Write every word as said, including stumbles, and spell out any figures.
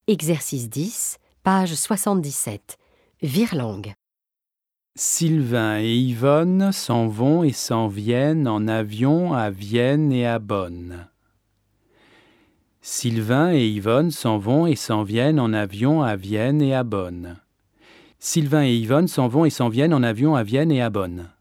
Exercice dix, page soixante-dix-sept. Virlangue. Sylvain et Yvonne s'en vont et s'en viennent en avion à Vienne et à Bonn. Sylvain et Yvonne s'en vont et s'en viennent en avion à Vienne et à Bonn. Sylvain et Yvonne s'en vont et s'en viennent en avion à Vienne et à Bonn.